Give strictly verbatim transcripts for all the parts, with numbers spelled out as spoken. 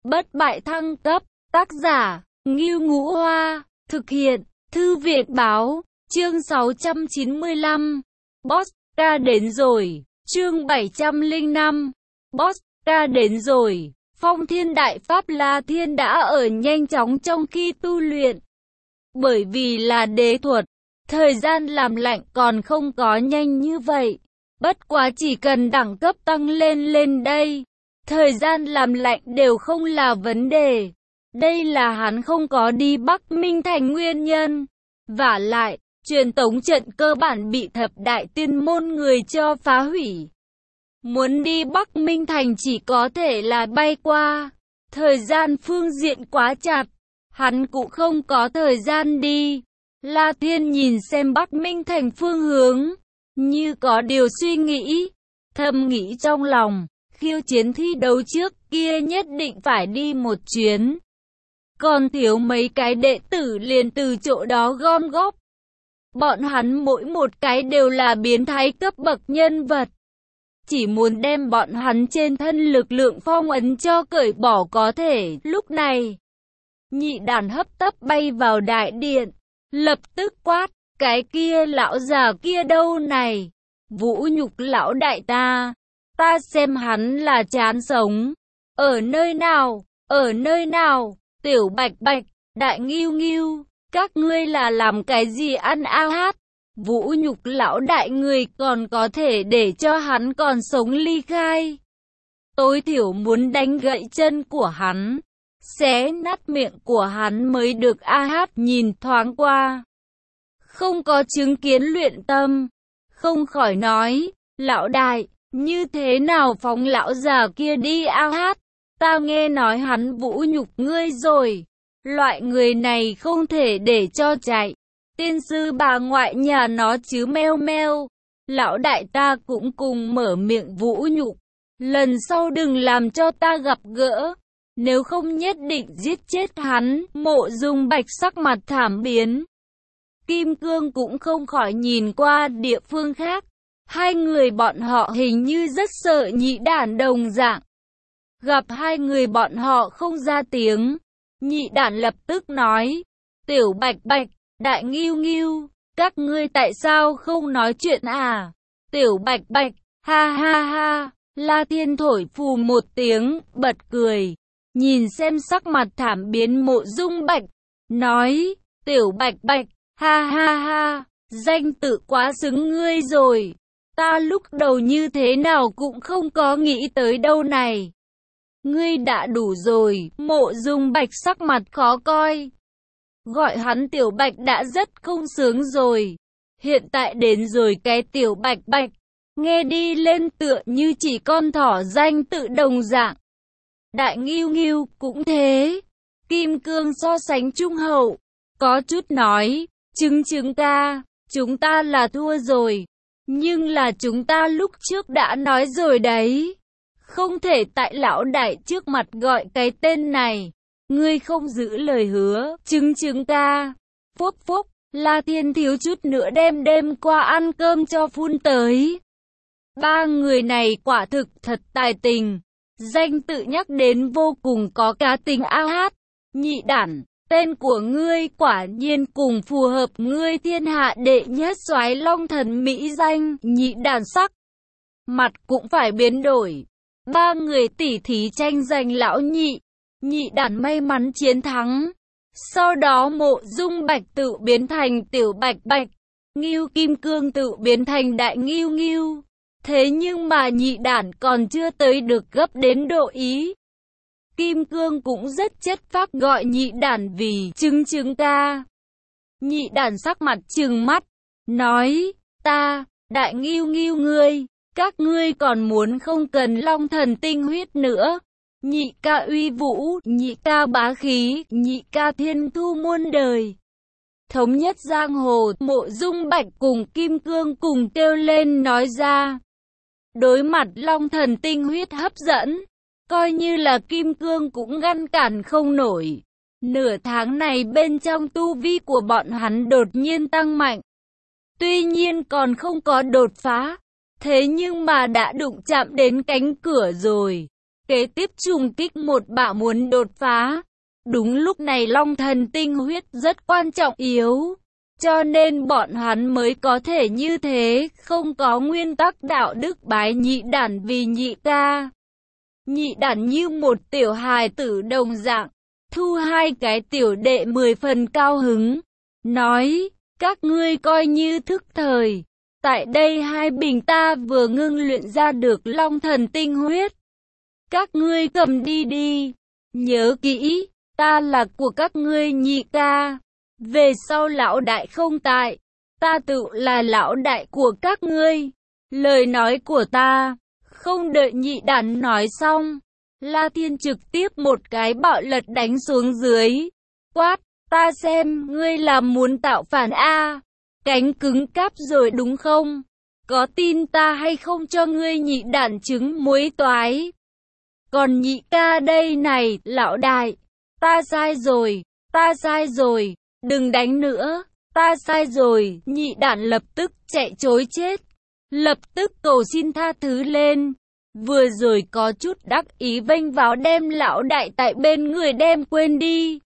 Bất bại thăng cấp, tác giả, Ngưu Ngũ Hoa, thực hiện, Thư viện Báo, chương sáu trăm chín mươi lăm, Boss, ca đến rồi, chương bảy trăm lẻ năm, Boss, ca đến rồi, Phong Thiên Đại Pháp La Thiên đã ở nhanh chóng trong khi tu luyện. Bởi vì là đế thuật, thời gian làm lạnh còn không có nhanh như vậy. Bất quá chỉ cần đẳng cấp tăng lên lên đây, thời gian làm lạnh đều không là vấn đề. Đây là hắn không có đi Bắc Minh Thành nguyên nhân. Vả lại, truyền tống trận cơ bản bị thập đại tiên môn người cho phá hủy. Muốn đi Bắc Minh Thành chỉ có thể là bay qua. Thời gian phương diện quá chặt, hắn cũng không có thời gian đi. La Thiên nhìn xem Bắc Minh Thành phương hướng, như có điều suy nghĩ, thầm nghĩ trong lòng, khiêu chiến thi đấu trước kia nhất định phải đi một chuyến. Còn thiếu mấy cái đệ tử liền từ chỗ đó gom góp. Bọn hắn mỗi một cái đều là biến thái cấp bậc nhân vật. Chỉ muốn đem bọn hắn trên thân lực lượng phong ấn cho cởi bỏ có thể. Lúc này, nhị đàn hấp tấp bay vào đại điện, lập tức quát, cái kia lão già kia đâu này? Vũ nhục lão đại ta, ta xem hắn là chán sống. Ở nơi nào? Ở nơi nào? Tiểu Bạch Bạch, Đại Ngưu Ngưu, các ngươi là làm cái gì ăn a hát? Vũ nhục lão đại người còn có thể để cho hắn còn sống ly khai. Tối thiểu muốn đánh gãy chân của hắn, xé nát miệng của hắn mới được a hát. Nhìn thoáng qua, không có chứng kiến luyện tâm, không khỏi nói, lão đại, như thế nào phóng lão già kia đi a hát? Ta nghe nói hắn vũ nhục ngươi rồi, loại người này không thể để cho chạy. Tiên sư bà ngoại nhà nó chứ meo meo. Lão đại ta cũng cùng mở miệng vũ nhục. Lần sau đừng làm cho ta gặp gỡ, nếu không nhất định giết chết hắn. Mộ Dung Bạch sắc mặt thảm biến. Kim Cương cũng không khỏi nhìn qua địa phương khác. Hai người bọn họ hình như rất sợ nhị đản đồng dạng. Gặp hai người bọn họ không ra tiếng, nhị đản lập tức nói, Tiểu Bạch Bạch, Đại Ngưu Ngưu, các ngươi tại sao không nói chuyện à? Tiểu Bạch Bạch, ha ha ha, La Thiên thổi phù một tiếng, bật cười, nhìn xem sắc mặt thảm biến Mộ Dung Bạch, nói, Tiểu Bạch Bạch, ha ha ha, danh tự quá xứng ngươi rồi, ta lúc đầu như thế nào cũng không có nghĩ tới đâu này. Ngươi đã đủ rồi. Mộ Dung Bạch sắc mặt khó coi. Gọi hắn Tiểu Bạch đã rất không sướng rồi. Hiện tại đến rồi cái Tiểu Bạch Bạch, nghe đi lên tựa như chỉ con thỏ danh tự đồng dạng. Đại Ngưu Ngưu cũng thế. Kim Cương so sánh trung hậu, có chút nói, Trứng Trứng ca, chúng ta là thua rồi. Nhưng là chúng ta lúc trước đã nói rồi đấy, không thể tại lão đại trước mặt gọi cái tên này. Ngươi không giữ lời hứa, Trứng Trứng ca. Phúc phúc, La Thiên thiếu chút nữa đem đêm qua ăn cơm cho phun tới. Ba người này quả thực thật tài tình. Danh tự nhắc đến vô cùng có cá tính a hát. Nhị đản, tên của ngươi quả nhiên cùng phù hợp ngươi thiên hạ đệ nhất soái long thần mỹ danh. Nhị đản sắc mặt cũng phải biến đổi. Ba người tỉ thí tranh giành lão nhị, nhị đản may mắn chiến thắng. Sau đó Mộ Dung Bạch tự biến thành Tiểu Bạch Bạch, Ngưu Kim Cương tự biến thành Đại Ngưu Ngưu. Thế nhưng mà nhị đản còn chưa tới được gấp đến độ ý. Kim Cương cũng rất chất phác gọi nhị đản vì Trứng Trứng ca. Nhị đản sắc mặt trừng mắt, nói, ta, Đại Ngưu Ngưu ngươi, các ngươi còn muốn không cần long thần tinh huyết nữa. Nhị ca uy vũ, nhị ca bá khí, nhị ca thiên thu muôn đời, thống nhất giang hồ. Mộ Dung Bạch cùng Kim Cương cùng kêu lên nói ra. Đối mặt long thần tinh huyết hấp dẫn, coi như là Kim Cương cũng ngăn cản không nổi. Nửa tháng này bên trong tu vi của bọn hắn đột nhiên tăng mạnh. Tuy nhiên còn không có đột phá, thế nhưng mà đã đụng chạm đến cánh cửa rồi. kế tiếp trùng kích một bạo muốn đột phá. Đúng lúc này long thần tinh huyết rất quan trọng yếu, cho nên bọn hắn mới có thể như thế, không có nguyên tắc đạo đức bái nhị đản vì nhị ca. Nhị đản như một tiểu hài tử đồng dạng, thu hai cái tiểu đệ mười phần cao hứng, nói, các ngươi coi như thức thời, tại đây hai bình ta vừa ngưng luyện ra được long thần tinh huyết. Các ngươi cầm đi đi, nhớ kỹ, ta là của các ngươi nhị ca, về sau lão đại không tại, ta tự là lão đại của các ngươi. Lời nói của ta, không đợi nhị đản nói xong, La Thiên trực tiếp một cái bạo lật đánh xuống dưới, quát, ta xem, ngươi là muốn tạo phản a, cánh cứng cáp rồi đúng không? Có tin ta hay không cho ngươi nhị đản trứng muối toái? Còn nhị ca đây này, lão đại, ta sai rồi, ta sai rồi, đừng đánh nữa, ta sai rồi, nhị đản lập tức chạy trối chết, lập tức cầu xin tha thứ lên. Vừa rồi có chút đắc ý vênh váo đem lão đại tại bên người đem quên đi.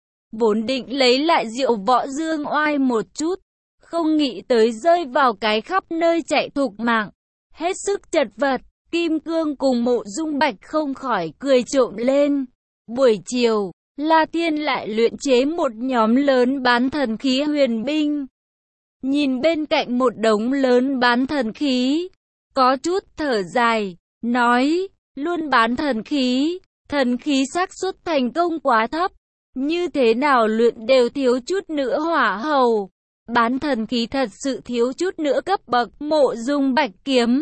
Vốn định lấy lại rượu võ dương oai một chút, không nghĩ tới rơi vào cái khắp nơi chạy thục mạng, hết sức chật vật. Kim Cương cùng Mộ Dung Bạch không khỏi cười trộm lên. Buổi chiều, La Thiên lại luyện chế một nhóm lớn bán thần khí huyền binh. Nhìn bên cạnh một đống lớn bán thần khí, có chút thở dài, nói, luôn bán thần khí, thần khí xác suất thành công quá thấp, như thế nào luyện đều thiếu chút nữa hỏa hầu. Bán thần khí thật sự thiếu chút nữa cấp bậc. Mộ Dung Bạch kiếm,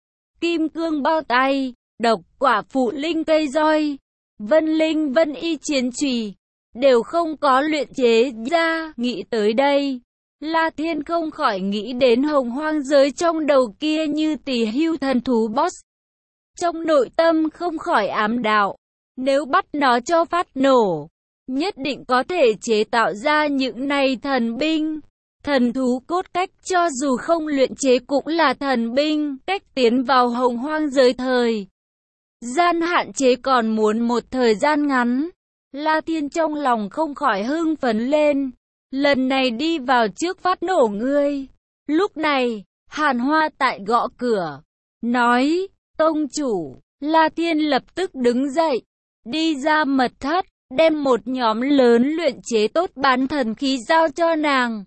Kim Cương bao tay, độc quả phụ linh cây roi, vân linh vân y chiến chùy, đều không có luyện chế ra. Nghĩ tới đây, La Thiên không khỏi nghĩ đến hồng hoang giới trong đầu kia như tỳ hưu thần thú boss. Trong nội tâm không khỏi ám đạo, nếu bắt nó cho phát nổ, nhất định có thể chế tạo ra những này thần binh. Thần thú cốt cách cho dù không luyện chế cũng là thần binh, cách tiến vào hồng hoang giới thời gian hạn chế còn muốn một thời gian ngắn. La Thiên trong lòng không khỏi hưng phấn lên, lần này đi vào trước phát nổ ngươi. Lúc này, Hàn Hoa tại gõ cửa, nói, tông chủ. La Thiên lập tức đứng dậy, đi ra mật thất, đem một nhóm lớn luyện chế tốt bán thần khí giao cho nàng.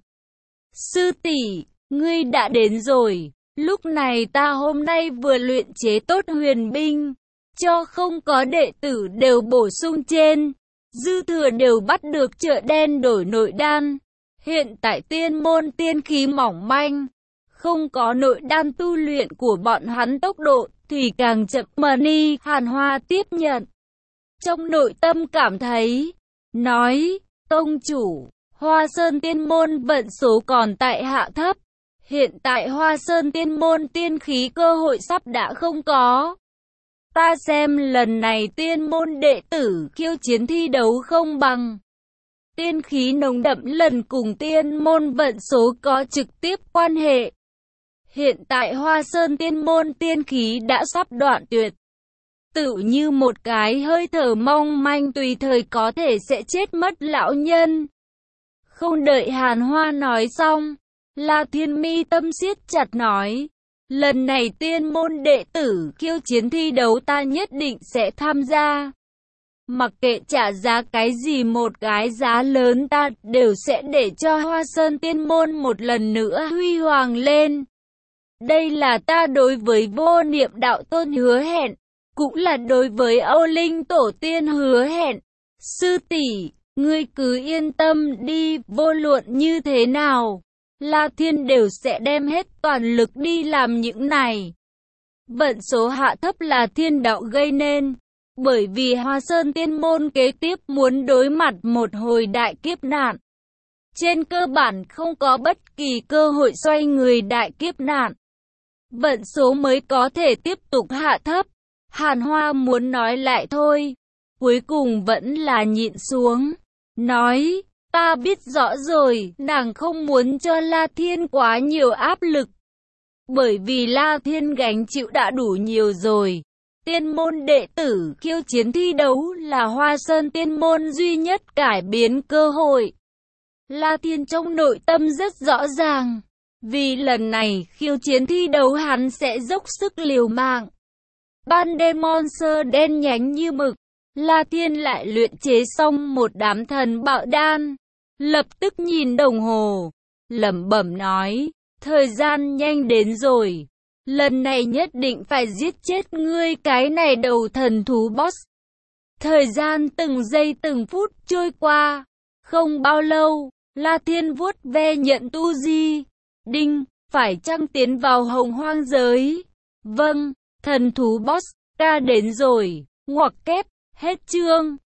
Sư tỷ, ngươi đã đến rồi. Lúc này ta hôm nay vừa luyện chế tốt huyền binh, cho không có đệ tử đều bổ sung trên, dư thừa đều bắt được chợ đen đổi nội đan. Hiện tại tiên môn tiên khí mỏng manh, không có nội đan tu luyện của bọn hắn tốc độ thì càng chậm. Mani Hàn Hoa tiếp nhận, trong nội tâm cảm thấy, nói, tông chủ, Hoa Sơn tiên môn vận số còn tại hạ thấp, hiện tại Hoa Sơn tiên môn tiên khí cơ hội sắp đã không có. Ta xem lần này tiên môn đệ tử khiêu chiến thi đấu không bằng. Tiên khí nồng đậm lần cùng tiên môn vận số có trực tiếp quan hệ. Hiện tại Hoa Sơn tiên môn tiên khí đã sắp đoạn tuyệt, tự như một cái hơi thở mong manh tùy thời có thể sẽ chết mất lão nhân. Không đợi Hàn Hoa nói xong, La Thiên mi tâm siết chặt nói, lần này tiên môn đệ tử khiêu chiến thi đấu ta nhất định sẽ tham gia. Mặc kệ trả giá cái gì, một cái giá lớn ta đều sẽ để cho Hoa Sơn tiên môn một lần nữa huy hoàng lên. Đây là ta đối với vô niệm đạo tôn hứa hẹn, cũng là đối với Âu Linh tổ tiên hứa hẹn. Sư tỷ, ngươi cứ yên tâm đi, vô luận như thế nào, La Thiên đều sẽ đem hết toàn lực đi làm những này. Vận số hạ thấp là thiên đạo gây nên, bởi vì Hoa Sơn tiên môn kế tiếp muốn đối mặt một hồi đại kiếp nạn. Trên cơ bản không có bất kỳ cơ hội xoay người đại kiếp nạn, vận số mới có thể tiếp tục hạ thấp. Hàn Hoa muốn nói lại thôi, cuối cùng vẫn là nhịn xuống, nói, ta biết rõ rồi. Nàng không muốn cho La Thiên quá nhiều áp lực, bởi vì La Thiên gánh chịu đã đủ nhiều rồi. Tiên môn đệ tử khiêu chiến thi đấu là Hoa Sơn tiên môn duy nhất cải biến cơ hội. La Thiên trong nội tâm rất rõ ràng, vì lần này khiêu chiến thi đấu hắn sẽ dốc sức liều mạng. Ban đêm monster đen nhánh như mực, La Thiên lại luyện chế xong một đám thần bạo đan, lập tức nhìn đồng hồ, lẩm bẩm nói, thời gian nhanh đến rồi, lần này nhất định phải giết chết ngươi cái này đầu thần thú boss. Thời gian từng giây từng phút trôi qua, không bao lâu, La Thiên vuốt ve nhận tu di, đinh, phải chăng tiến vào hồng hoang giới? Vâng, thần thú boss, ca đến rồi, ngoặc kép, hết chương.